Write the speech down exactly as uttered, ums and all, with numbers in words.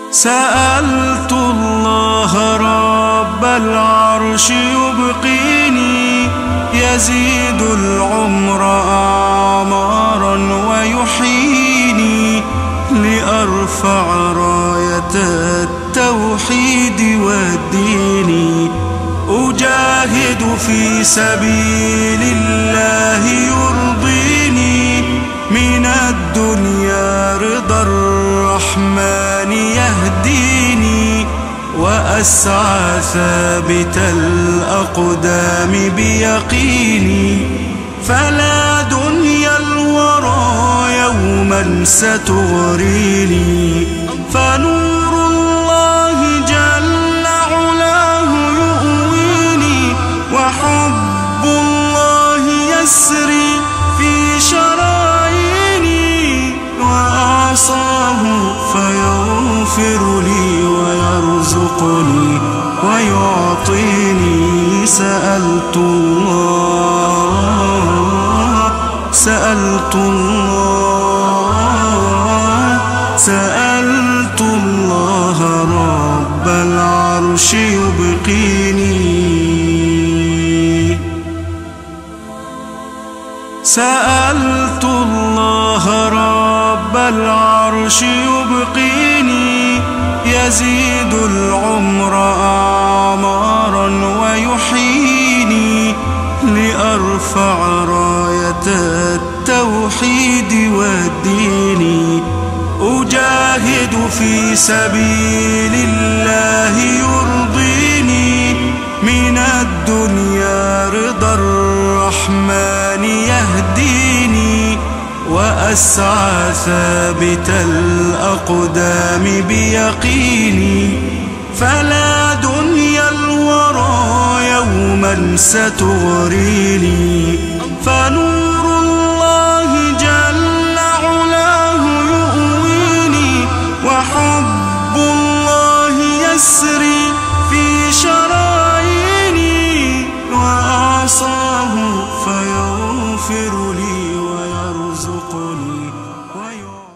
سألت الله رب العرش يبقيني، يزيد العمر أعمارا ويحييني، لأرفع راية التوحيد والدين. أجاهد في سبيل الله يرضيني، من الدنيا رضا الرحمن يهديني، وأسعى ثابت الأقدام بيقيني. فلا دنيا الورى يوما ستغريني، فنور الله جل علاه يؤويني، وحب الله يسري في شراييني، وأعصاه فيغفر لي ويرزقني ويعطيني. سألت الله سألت الله سألت الله رب العرش يبقيني. سألت الله رب العرش يبقيني، يزيد العمر أعمارا ويحييني، لأرفع راية التوحيد والدين. أجاهد في سبيل الله يرضيني، من الدنيا رضا الرحمن يهديني، وأسعى ثابت الأقدام بيقيني. فلا دنيا الورى يوما ستغريني، فنور